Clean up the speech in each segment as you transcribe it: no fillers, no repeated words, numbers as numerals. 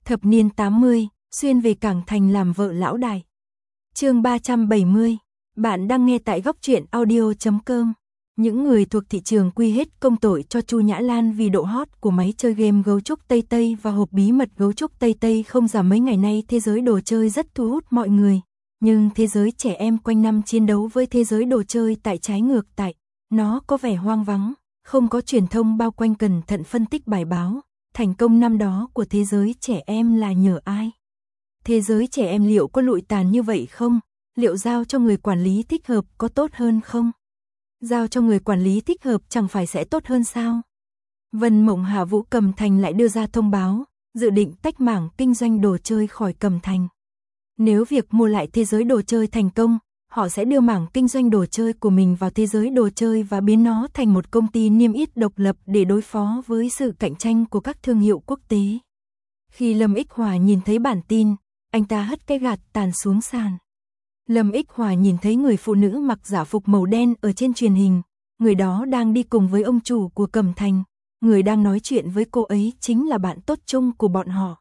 Thập niên 80, xuyên về Cảng Thành làm vợ lão đại. Chương 370. Bạn đang nghe tại góc truyện audio.com. Những người thuộc thị trường quy hết công tội cho Chu Nhã Lan vì độ hot của máy chơi game gấu trúc Tây Tây và hộp bí mật gấu trúc Tây Tây không giảm. Mấy ngày nay thế giới đồ chơi rất thu hút mọi người, nhưng thế giới trẻ em quanh năm chiến đấu với thế giới đồ chơi tại trái ngược tại. Nó có vẻ hoang vắng, không có truyền thông bao quanh cẩn thận phân tích bài báo. Thành công năm đó của thế giới trẻ em là nhờ ai? Thế giới trẻ em liệu có lụi tàn như vậy không? Liệu giao cho người quản lý thích hợp có tốt hơn không? Giao cho người quản lý thích hợp chẳng phải sẽ tốt hơn sao? Vân Mộng Hà Vũ Cẩm Thành lại đưa ra thông báo, dự định tách mảng kinh doanh đồ chơi khỏi Cẩm Thành. Nếu việc mua lại thế giới đồ chơi thành công, họ sẽ đưa mảng kinh doanh đồ chơi của mình vào thế giới đồ chơi và biến nó thành một công ty niêm yết độc lập để đối phó với sự cạnh tranh của các thương hiệu quốc tế. Khi Lâm Ích Hòa nhìn thấy bản tin, anh ta hất cái gạt tàn xuống sàn. Lâm Ích Hòa nhìn thấy người phụ nữ mặc giả phục màu đen ở trên truyền hình, người đó đang đi cùng với ông chủ của Cẩm Thành, người đang nói chuyện với cô ấy chính là bạn tốt chung của bọn họ.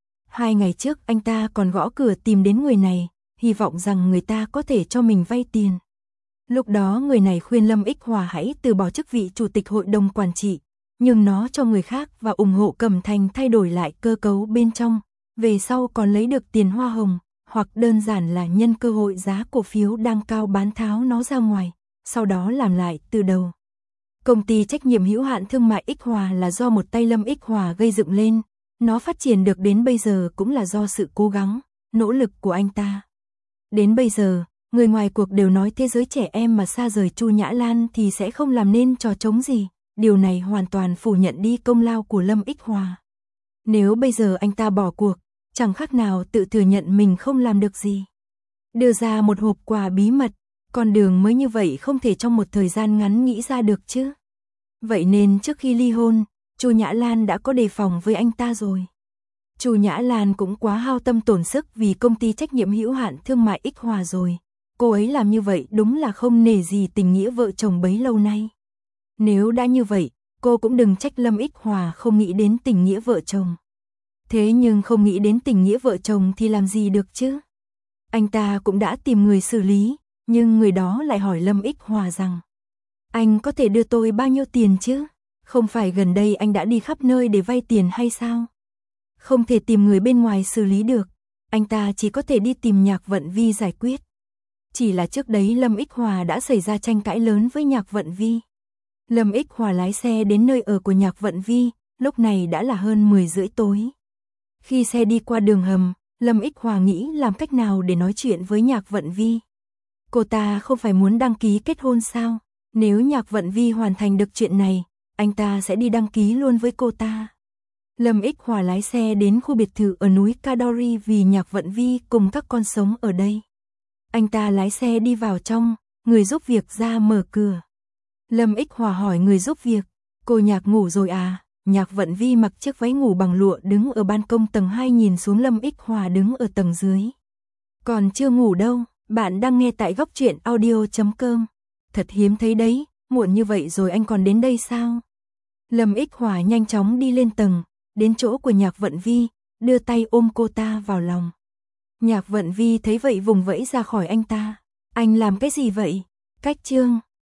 2 ngày trước anh ta còn gõ cửa tìm đến người này, hy vọng rằng người ta có thể cho mình vay tiền. Lúc đó người này khuyên Lâm Ích Hòa hãy từ bỏ chức vị chủ tịch hội đồng quản trị, nhưng nó cho người khác và ủng hộ Cẩm Thành thay đổi lại cơ cấu bên trong, về sau còn lấy được tiền hoa hồng, hoặc đơn giản là nhân cơ hội giá cổ phiếu đang cao bán tháo nó ra ngoài, sau đó làm lại từ đầu. Công ty trách nhiệm hữu hạn thương mại Ích Hòa là do một tay Lâm Ích Hòa gây dựng lên, nó phát triển được đến bây giờ cũng là do sự cố gắng, nỗ lực của anh ta. Đến bây giờ, người ngoài cuộc đều nói thế giới trẻ em mà xa rời Chu Nhã Lan thì sẽ không làm nên trò trống gì, điều này hoàn toàn phủ nhận đi công lao của Lâm Ích Hòa. Nếu bây giờ anh ta bỏ cuộc, chẳng khác nào tự thừa nhận mình không làm được gì. Đưa ra một hộp quà bí mật, con đường mới như vậy không thể trong một thời gian ngắn nghĩ ra được chứ. Vậy nên trước khi ly hôn, Chu Nhã Lan đã có đề phòng với anh ta rồi. Chu Nhã Lan cũng quá hao tâm tổn sức vì công ty trách nhiệm hữu hạn thương mại Ích Hòa rồi. Cô ấy làm như vậy đúng là không nể gì tình nghĩa vợ chồng bấy lâu nay. Nếu đã như vậy, cô cũng đừng trách Lâm Ích Hòa không nghĩ đến tình nghĩa vợ chồng. Thế nhưng không nghĩ đến tình nghĩa vợ chồng thì làm gì được chứ? Anh ta cũng đã tìm người xử lý, nhưng người đó lại hỏi Lâm Ích Hòa rằng: anh có thể đưa tôi bao nhiêu tiền chứ? Không phải gần đây anh đã đi khắp nơi để vay tiền hay sao? Không thể tìm người bên ngoài xử lý được, anh ta chỉ có thể đi tìm Nhạc Vận Vi giải quyết. Chỉ là trước đấy Lâm Ích Hòa đã xảy ra tranh cãi lớn với Nhạc Vận Vi. Lâm Ích Hòa lái xe đến nơi ở của Nhạc Vận Vi, lúc này đã là hơn 10 rưỡi tối. Khi xe đi qua đường hầm, Lâm Ích Hòa nghĩ làm cách nào để nói chuyện với Nhạc Vận Vi. Cô ta không phải muốn đăng ký kết hôn sao? Nếu Nhạc Vận Vi hoàn thành được chuyện này, anh ta sẽ đi đăng ký luôn với cô ta. Lâm Ích Hòa lái xe đến khu biệt thự ở núi Kadori vì Nhạc Vận Vi cùng các con sống ở đây. Anh ta lái xe đi vào trong, người giúp việc ra mở cửa. Lâm Ích Hòa hỏi người giúp việc: cô Nhạc ngủ rồi à? Nhạc Vận Vi mặc chiếc váy ngủ bằng lụa đứng ở ban công tầng 2 nhìn xuống Lâm Ích Hòa đứng ở tầng dưới. Còn chưa ngủ đâu, bạn đang nghe tại góc truyện audio.com. Thật hiếm thấy đấy, muộn như vậy rồi anh còn đến đây sao? Lâm Ích Hòa nhanh chóng đi lên tầng, đến chỗ của Nhạc Vận Vi, đưa tay ôm cô ta vào lòng. Nhạc Vận Vi thấy vậy vùng vẫy ra khỏi anh ta. Anh làm cái gì vậy? Cách chương.